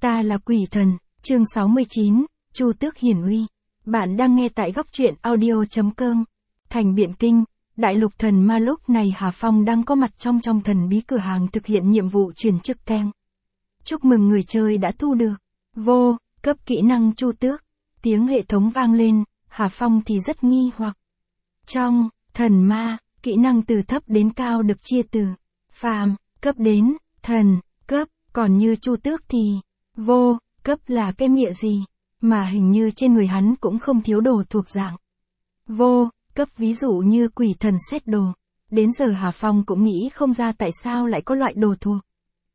Ta là quỷ thần, chương 69, Chu Tước hiển uy. Bạn đang nghe tại góc truyện audio.com. Thành Biện Kinh, Đại Lục Thần Ma. Lúc này Hà Phong đang có mặt trong thần bí cửa hàng thực hiện nhiệm vụ chuyển chức keng. Chúc mừng người chơi đã thu được vô cấp kỹ năng Chu Tước. Tiếng hệ thống vang lên, Hà Phong thì rất nghi hoặc. Trong thần ma, kỹ năng từ thấp đến cao được chia từ phàm cấp đến thần cấp, còn như Chu Tước thì vô cấp là cái mịa gì, mà hình như trên người hắn cũng không thiếu đồ thuộc dạng vô cấp, ví dụ như quỷ thần xét đồ. Đến giờ Hà Phong cũng nghĩ không ra tại sao lại có loại đồ thuộc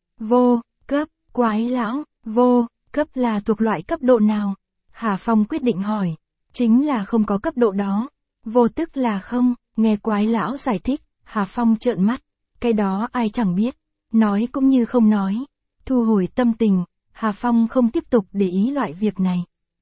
vô cấp. Quái lão, vô cấp là thuộc loại cấp độ nào? Hà Phong quyết định hỏi. Chính là không có cấp độ đó. Vô tức là không. Nghe quái lão giải thích, Hà Phong trợn mắt. Cái đó ai chẳng biết. Nói cũng như không nói. Thu hồi tâm tình, Hà Phong không tiếp tục để ý loại việc này.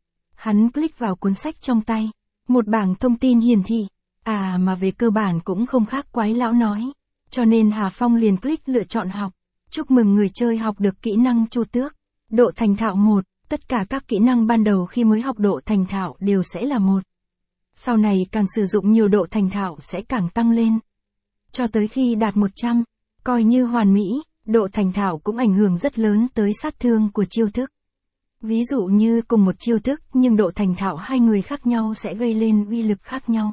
Hắn click vào cuốn sách trong tay. Một bảng thông tin hiển thị. Mà về cơ bản cũng không khác quái lão nói. Cho nên Hà Phong liền click lựa chọn học. Chúc mừng người chơi học được kỹ năng Chu Tước. Độ thành thạo 1, tất cả các kỹ năng ban đầu khi mới học độ thành thạo đều sẽ là 1. Sau này càng sử dụng nhiều độ thành thạo sẽ càng tăng lên. Cho tới khi đạt 100, coi như hoàn mỹ, độ thành thạo cũng ảnh hưởng rất lớn tới sát thương của chiêu thức. Ví dụ như cùng một chiêu thức nhưng độ thành thạo hai người khác nhau sẽ gây lên uy lực khác nhau.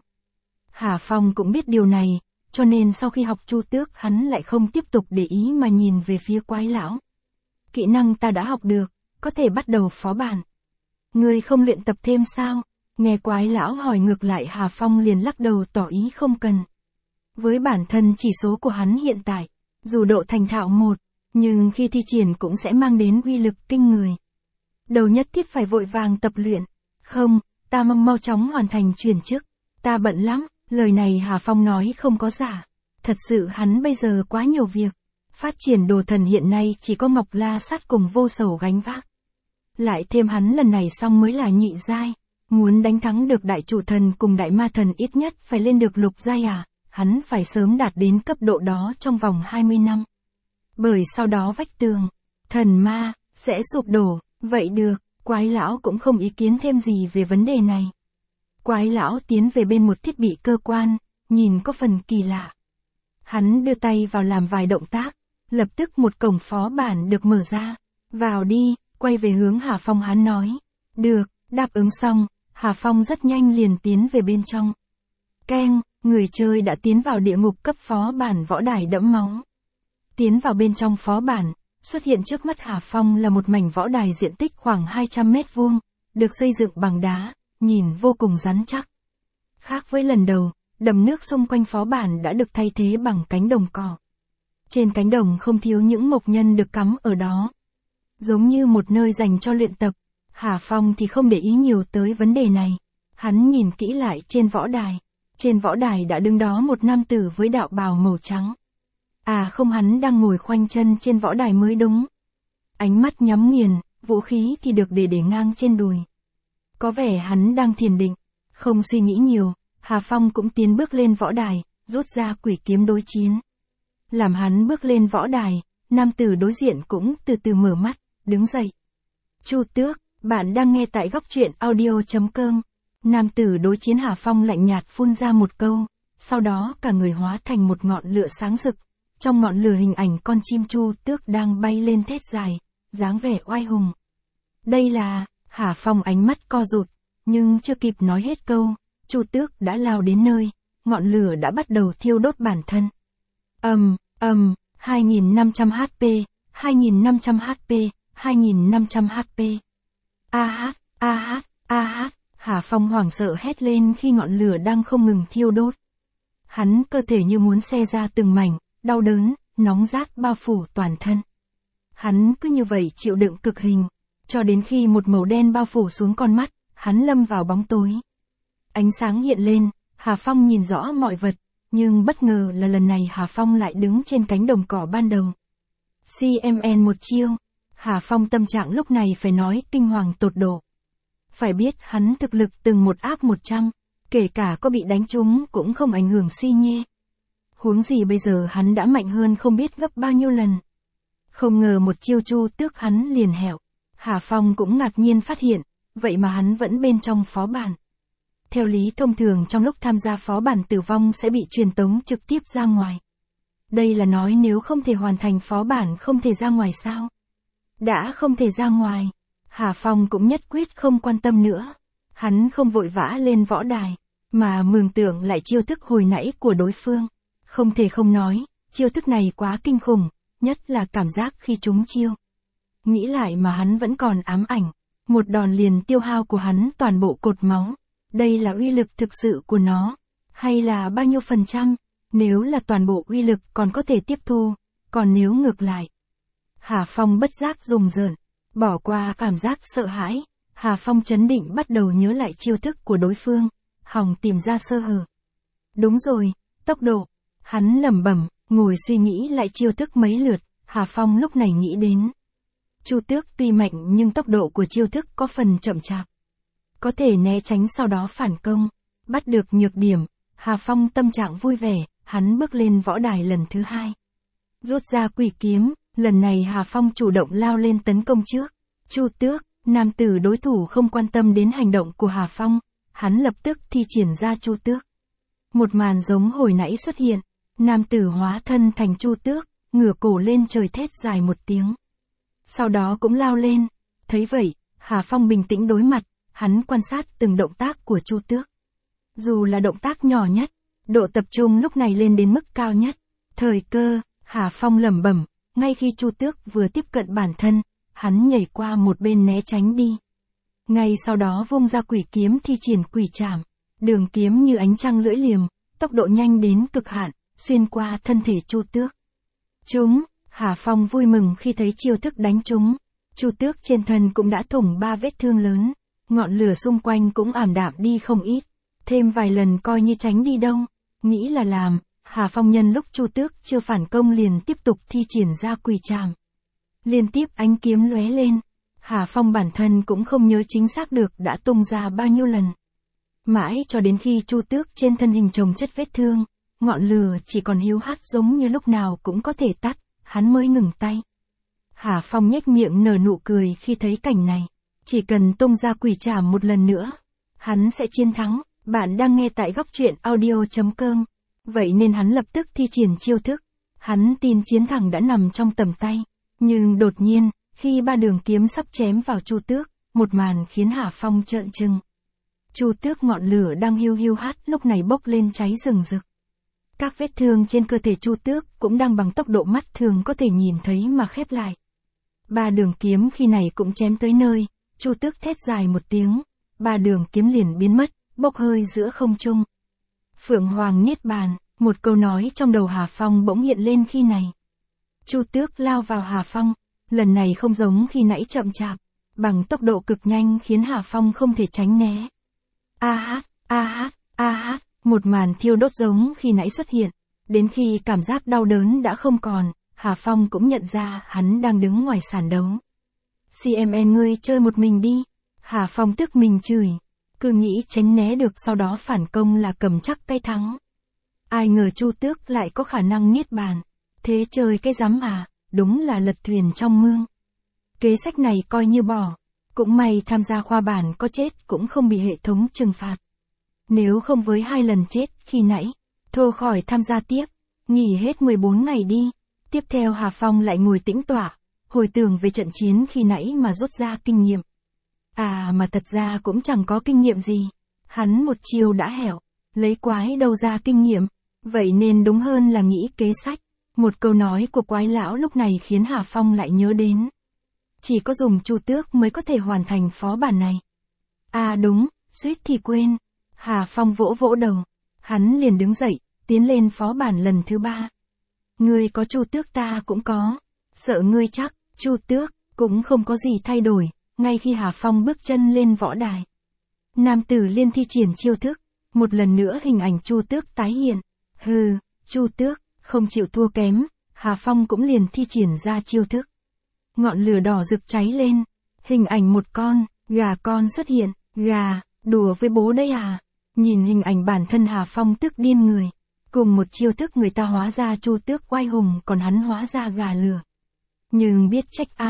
Hà Phong cũng biết điều này. Cho nên sau khi học Chu Tước hắn lại không tiếp tục để ý mà nhìn về phía quái lão. Kỹ năng ta đã học được, có thể bắt đầu phó bản. Ngươi không luyện tập thêm sao? Nghe quái lão hỏi ngược lại, Hà Phong liền lắc đầu tỏ ý không cần. Với bản thân chỉ số của hắn hiện tại, dù độ thành thạo 1, nhưng khi thi triển cũng sẽ mang đến uy lực kinh người. Đầu nhất thiết phải vội vàng tập luyện. Không, ta mau chóng hoàn thành chuyển chức. Ta bận lắm. Lời này Hà Phong nói không có giả. Thật sự hắn bây giờ quá nhiều việc. Phát triển đồ thần hiện nay chỉ có Ngọc La Sát cùng Vô Sầu gánh vác. Lại thêm hắn lần này xong mới là nhị giai. Muốn đánh thắng được đại chủ thần cùng đại ma thần ít nhất phải lên được lục giai hắn phải sớm đạt đến cấp độ đó trong vòng 20 năm. Bởi sau đó vách tường, thần ma, sẽ sụp đổ. Vậy được, quái lão cũng không ý kiến thêm gì về vấn đề này. Quái lão tiến về bên một thiết bị cơ quan, nhìn có phần kỳ lạ. Hắn đưa tay vào làm vài động tác, lập tức một cổng phó bản được mở ra. Vào đi, quay về hướng Hà Phong hắn nói. Được, đáp ứng xong, Hà Phong rất nhanh liền tiến về bên trong. Keng, người chơi đã tiến vào địa ngục cấp phó bản võ đài đẫm máu. Tiến vào bên trong phó bản, xuất hiện trước mắt Hà Phong là một mảnh võ đài diện tích khoảng 200 mét vuông, được xây dựng bằng đá. Nhìn vô cùng rắn chắc. Khác với lần đầu, đầm nước xung quanh phó bản đã được thay thế bằng cánh đồng cỏ. Trên cánh đồng không thiếu những mộc nhân được cắm ở đó. Giống như một nơi dành cho luyện tập. Hà Phong thì không để ý nhiều tới vấn đề này. Hắn nhìn kỹ lại trên võ đài. Trên võ đài đã đứng đó một nam tử với đạo bào màu trắng. Không, hắn đang ngồi khoanh chân trên võ đài mới đúng. Ánh mắt nhắm nghiền, vũ khí thì được để ngang trên đùi. Có vẻ hắn đang thiền định. Không suy nghĩ nhiều, Hà Phong cũng tiến bước lên võ đài, rút ra quỷ kiếm đối chiến. Làm hắn bước lên võ đài, nam tử đối diện cũng từ từ mở mắt, đứng dậy. Chu Tước, bạn đang nghe tại góc truyện audio.com. Nam tử đối chiến Hà Phong lạnh nhạt phun ra một câu, sau đó cả người hóa thành một ngọn lửa sáng rực. Trong ngọn lửa hình ảnh con chim Chu Tước đang bay lên thét dài, dáng vẻ oai hùng. Đây là... Hà Phong ánh mắt co rụt, nhưng chưa kịp nói hết câu, Chu Tước đã lao đến nơi, ngọn lửa đã bắt đầu thiêu đốt bản thân. 2500 HP, 2500 HP, 2500 HP. Hà Phong hoảng sợ hét lên khi ngọn lửa đang không ngừng thiêu đốt. Hắn cơ thể như muốn xe ra từng mảnh, đau đớn, nóng rát bao phủ toàn thân. Hắn cứ như vậy chịu đựng cực hình. Cho đến khi một màu đen bao phủ xuống con mắt, hắn lâm vào bóng tối. Ánh sáng hiện lên, Hà Phong nhìn rõ mọi vật, nhưng bất ngờ là lần này Hà Phong lại đứng trên cánh đồng cỏ ban đầu. CMN một chiêu, Hà Phong tâm trạng lúc này phải nói kinh hoàng tột độ. Phải biết hắn thực lực từng một áp 100, kể cả có bị đánh trúng cũng không ảnh hưởng si nhê. Huống gì bây giờ hắn đã mạnh hơn không biết gấp bao nhiêu lần. Không ngờ một chiêu Chu Tước hắn liền hẹo. Hà Phong cũng ngạc nhiên phát hiện, vậy mà hắn vẫn bên trong phó bản. Theo lý thông thường trong lúc tham gia phó bản tử vong sẽ bị truyền tống trực tiếp ra ngoài. Đây là nói nếu không thể hoàn thành phó bản không thể ra ngoài sao? Đã không thể ra ngoài, Hà Phong cũng nhất quyết không quan tâm nữa. Hắn không vội vã lên võ đài, mà mường tượng lại chiêu thức hồi nãy của đối phương. Không thể không nói, chiêu thức này quá kinh khủng, nhất là cảm giác khi trúng chiêu. Nghĩ lại mà hắn vẫn còn ám ảnh, một đòn liền tiêu hao của hắn toàn bộ cột máu. Đây là uy lực thực sự của nó, hay là bao nhiêu %? Nếu là toàn bộ uy lực còn có thể tiếp thu, còn nếu ngược lại. Hà Phong bất giác rùng rợn, bỏ qua cảm giác sợ hãi, Hà Phong trấn định bắt đầu nhớ lại chiêu thức của đối phương, hòng tìm ra sơ hở. Đúng rồi, tốc độ. Hắn lẩm bẩm, ngồi suy nghĩ lại chiêu thức mấy lượt, Hà Phong lúc này nghĩ đến. Chu Tước tuy mạnh nhưng tốc độ của chiêu thức có phần chậm chạp. Có thể né tránh sau đó phản công, bắt được nhược điểm, Hà Phong tâm trạng vui vẻ, hắn bước lên võ đài lần thứ 2. Rút ra quỷ kiếm, lần này Hà Phong chủ động lao lên tấn công trước. Chu Tước, nam tử đối thủ không quan tâm đến hành động của Hà Phong, hắn lập tức thi triển ra Chu Tước. Một màn giống hồi nãy xuất hiện, nam tử hóa thân thành Chu Tước, ngửa cổ lên trời thét dài một tiếng. Sau đó cũng lao lên, thấy vậy, Hà Phong bình tĩnh đối mặt, hắn quan sát từng động tác của Chu Tước. Dù là động tác nhỏ nhất, độ tập trung lúc này lên đến mức cao nhất. Thời cơ, Hà Phong lẩm bẩm, ngay khi Chu Tước vừa tiếp cận bản thân, hắn nhảy qua một bên né tránh đi. Ngay sau đó vung ra quỷ kiếm thi triển quỷ trảm, đường kiếm như ánh trăng lưỡi liềm, tốc độ nhanh đến cực hạn, xuyên qua thân thể Chu Tước. Trúng, Hà Phong vui mừng khi thấy chiêu thức đánh trúng. Chu Tước trên thân cũng đã thủng 3 vết thương lớn, ngọn lửa xung quanh cũng ảm đạm đi không ít. Thêm vài lần coi như tránh đi đâu, nghĩ là làm, Hà Phong nhân lúc Chu Tước chưa phản công liền tiếp tục thi triển ra quỷ trảm. Liên tiếp ánh kiếm lóe lên, Hà Phong bản thân cũng không nhớ chính xác được đã tung ra bao nhiêu lần. Mãi cho đến khi Chu Tước trên thân hình chồng chất vết thương, ngọn lửa chỉ còn hiu hắt giống như lúc nào cũng có thể tắt, hắn mới ngừng tay. Hà Phong nhếch miệng nở nụ cười khi thấy cảnh này, chỉ cần tung ra quỷ trảm một lần nữa, hắn sẽ chiến thắng. Bạn đang nghe tại góc truyện audio.com, vậy nên hắn lập tức thi triển chiêu thức. Hắn tin chiến thắng đã nằm trong tầm tay, nhưng đột nhiên, khi 3 đường kiếm sắp chém vào Chu Tước, một màn khiến Hà Phong trợn trừng. Chu Tước ngọn lửa đang hiu hiu hắt lúc này bốc lên cháy rừng rực. Các vết thương trên cơ thể Chu Tước cũng đang bằng tốc độ mắt thường có thể nhìn thấy mà khép lại. 3 đường kiếm khi này cũng chém tới nơi, Chu Tước thét dài một tiếng, 3 đường kiếm liền biến mất, bốc hơi giữa không trung. Phượng Hoàng Niết Bàn, một câu nói trong đầu Hà Phong bỗng hiện lên khi này. Chu Tước lao vào Hà Phong, lần này không giống khi nãy chậm chạp, bằng tốc độ cực nhanh khiến Hà Phong không thể tránh né. Một màn thiêu đốt giống khi nãy xuất hiện, đến khi cảm giác đau đớn đã không còn, Hà Phong cũng nhận ra hắn đang đứng ngoài sàn đấu. CMN ngươi chơi một mình đi, Hà Phong tức mình chửi. Cứ nghĩ tránh né được sau đó phản công là cầm chắc cái thắng. Ai ngờ Chu Tước lại có khả năng niết bàn. Thế chơi cái rắm à, đúng là lật thuyền trong mương. Kế sách này coi như bỏ. Cũng may tham gia khoa bản có chết cũng không bị hệ thống trừng phạt. Nếu không với 2 lần chết khi nãy, thôi khỏi tham gia tiếp. Nghỉ hết 14 ngày đi. Tiếp theo Hà Phong lại ngồi tĩnh tọa, hồi tưởng về trận chiến khi nãy mà rút ra kinh nghiệm. Mà thật ra cũng chẳng có kinh nghiệm gì. Hắn một chiều đã hẻo, lấy quái đâu ra kinh nghiệm. Vậy nên đúng hơn là nghĩ kế sách. Một câu nói của quái lão lúc này khiến Hà Phong lại nhớ đến. Chỉ có dùng Chu Tước mới có thể hoàn thành phó bản này. Đúng, suýt thì quên. Hà Phong vỗ vỗ đầu. Hắn liền đứng dậy, tiến lên phó bản lần thứ 3. Ngươi có Chu Tước ta cũng có. Sợ ngươi chắc, Chu Tước cũng không có gì thay đổi. Ngay khi Hà Phong bước chân lên võ đài, nam tử liên thi triển chiêu thức, một lần nữa hình ảnh Chu Tước tái hiện. Chu Tước không chịu thua kém, Hà Phong cũng liền thi triển ra chiêu thức. Ngọn lửa đỏ rực cháy lên, hình ảnh một con gà con xuất hiện. Gà, đùa với bố đấy à? Nhìn hình ảnh bản thân Hà Phong tức điên người. Cùng một chiêu thức người ta hóa ra Chu Tước oai hùng còn hắn hóa ra gà lửa. Nhưng biết trách ai,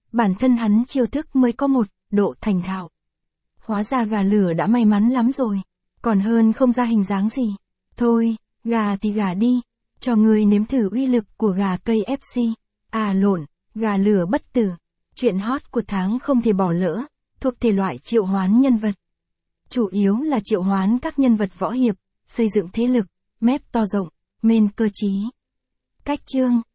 bản thân hắn chiêu thức mới có một độ thành thạo. Hóa ra gà lửa đã may mắn lắm rồi, còn hơn không ra hình dáng gì. Thôi, gà thì gà đi, cho ngươi nếm thử uy lực của gà KFC. À lộn, gà lửa bất tử. Chuyện hot của tháng không thể bỏ lỡ, thuộc thể loại triệu hoán nhân vật. Chủ yếu là triệu hoán các nhân vật võ hiệp, xây dựng thế lực, mép to rộng, men cơ trí. Cách chương